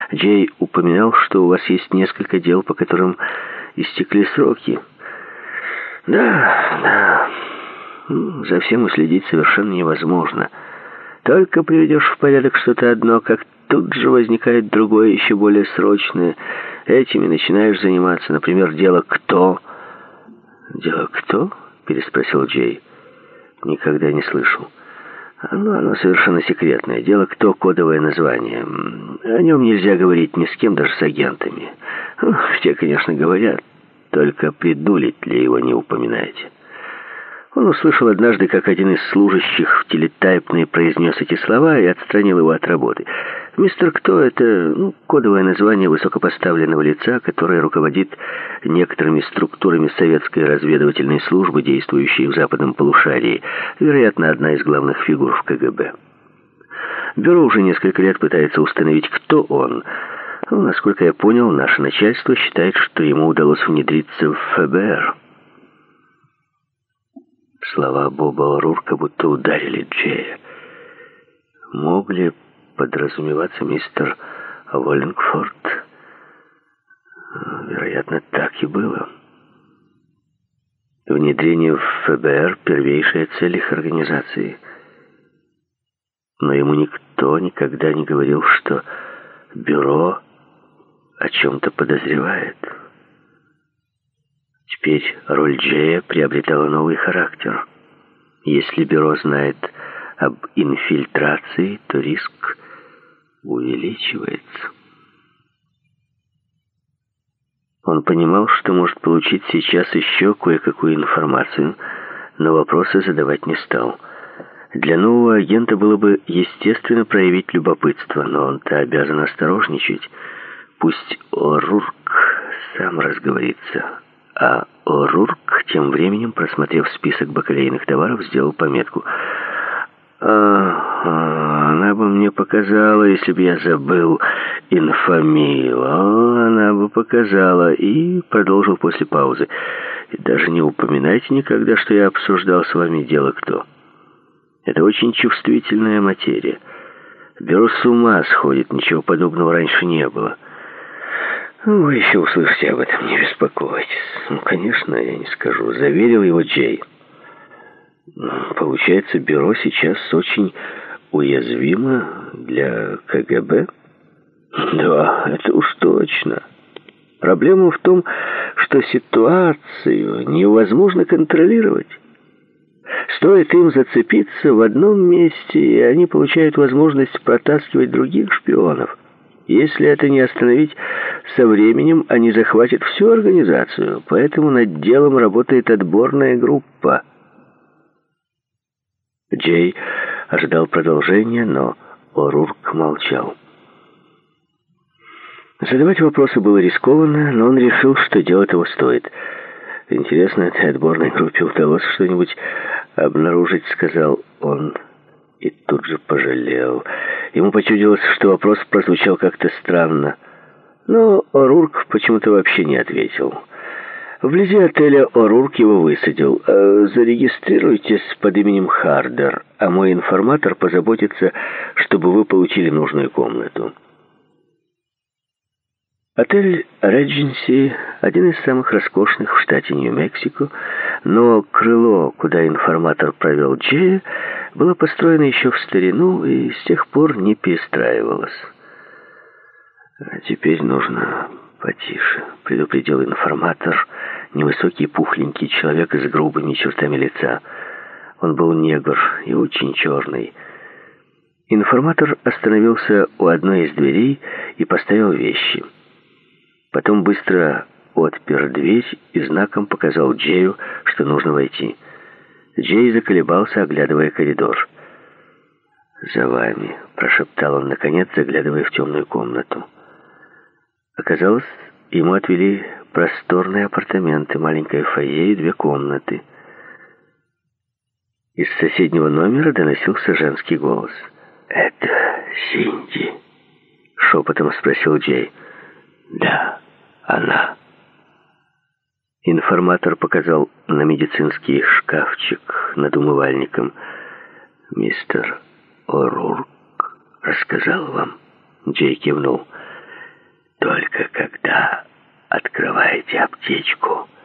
Джей упоминал, что у вас есть несколько дел, по которым истекли сроки. Да. За всем уследить совершенно невозможно. Только приведешь в порядок что-то одно, как тут же возникает другое, еще более срочное. Этими начинаешь заниматься. Например, дело «Кто?». «Дело кто?» — переспросил Джей. «Никогда не слышал». Оно совершенно секретное. Дело «Кто» — кодовое название. О нем нельзя говорить ни с кем, даже с агентами. Те, конечно, говорят, только при Дулитле его не упоминаете. Он услышал однажды, как один из служащих в телетайпной произнес эти слова и отстранил его от работы. «Мистер Кто» — это кодовое название высокопоставленного лица, которое руководит некоторыми структурами советской разведывательной службы, действующей в западном полушарии. Вероятно, одна из главных фигур в КГБ. Бюро уже несколько лет пытается установить, кто он. Насколько я понял, наше начальство считает, что ему удалось внедриться в ФБР. Слова Боба О'Рурка будто ударили Джея. Мог ли подразумеваться мистер Уоллингфорд? Вероятно, так и было. Внедрение в ФБР — первейшая цель их организации. Но ему никто никогда не говорил, что бюро о чем-то подозревает. Теперь роль Джея приобретала новый характер. Если бюро знает об инфильтрации, то риск увеличивается. Он понимал, что может получить сейчас еще кое-какую информацию, но вопросы задавать не стал. Для нового агента было бы естественно проявить любопытство, но он-то обязан осторожничать. Пусть О'Рурк сам разговорится. А О'Рурк, тем временем, просмотрев список бакалейных товаров, сделал пометку. Она бы мне показала, если бы я забыл инфамию. Она бы показала. И продолжил после паузы. И даже не упоминайте никогда, что я обсуждал с вами дело «Кто». Это очень чувствительная материя. Бюро с ума сходит, ничего подобного раньше не было. Вы еще услышите об этом, не беспокойтесь. Конечно, я не скажу, заверил его Джей. Получается, бюро сейчас очень уязвимо для КГБ? Да, это уж точно. Проблема в том, что ситуацию невозможно контролировать. Стоит им зацепиться в одном месте, и они получают возможность протаскивать других шпионов. Если это не остановить, со временем они захватят всю организацию, поэтому над делом работает отборная группа. Джей ожидал продолжения, но О'Рурк молчал. Задавать вопросы было рискованно, но он решил, что дело того стоит. «Интересно, этой отборной группе удалось что-нибудь обнаружить», — сказал он. И тут же пожалел. Ему почудилось, что вопрос прозвучал как-то странно. Но О'Рурк почему-то вообще не ответил. Вблизи отеля О'Рурк его высадил. «Зарегистрируйтесь под именем Хардер, а мой информатор позаботится, чтобы вы получили нужную комнату». Отель «Редженси» — один из самых роскошных в штате Нью-Мексико, но крыло, куда информатор провел Джея, было построено еще в старину и с тех пор не перестраивалось. «А теперь нужно потише», — предупредил информатор, невысокий пухленький человек с грубыми чертами лица. Он был негр и очень черный. Информатор остановился у одной из дверей и поставил вещи. Потом быстро отпер дверь и знаком показал Джею, что нужно войти. Джей заколебался, оглядывая коридор. «За вами», — прошептал он наконец, заглядывая в темную комнату. Оказалось, ему отвели просторные апартаменты, маленькое фойе и 2 комнаты. Из соседнего номера доносился женский голос. «Это Синди?» — шепотом спросил Джей. «Да, она». Информатор показал на медицинский шкафчик над умывальником. «Мистер О'Рурк рассказал вам?» Джей кивнул. только когда открываете аптечку.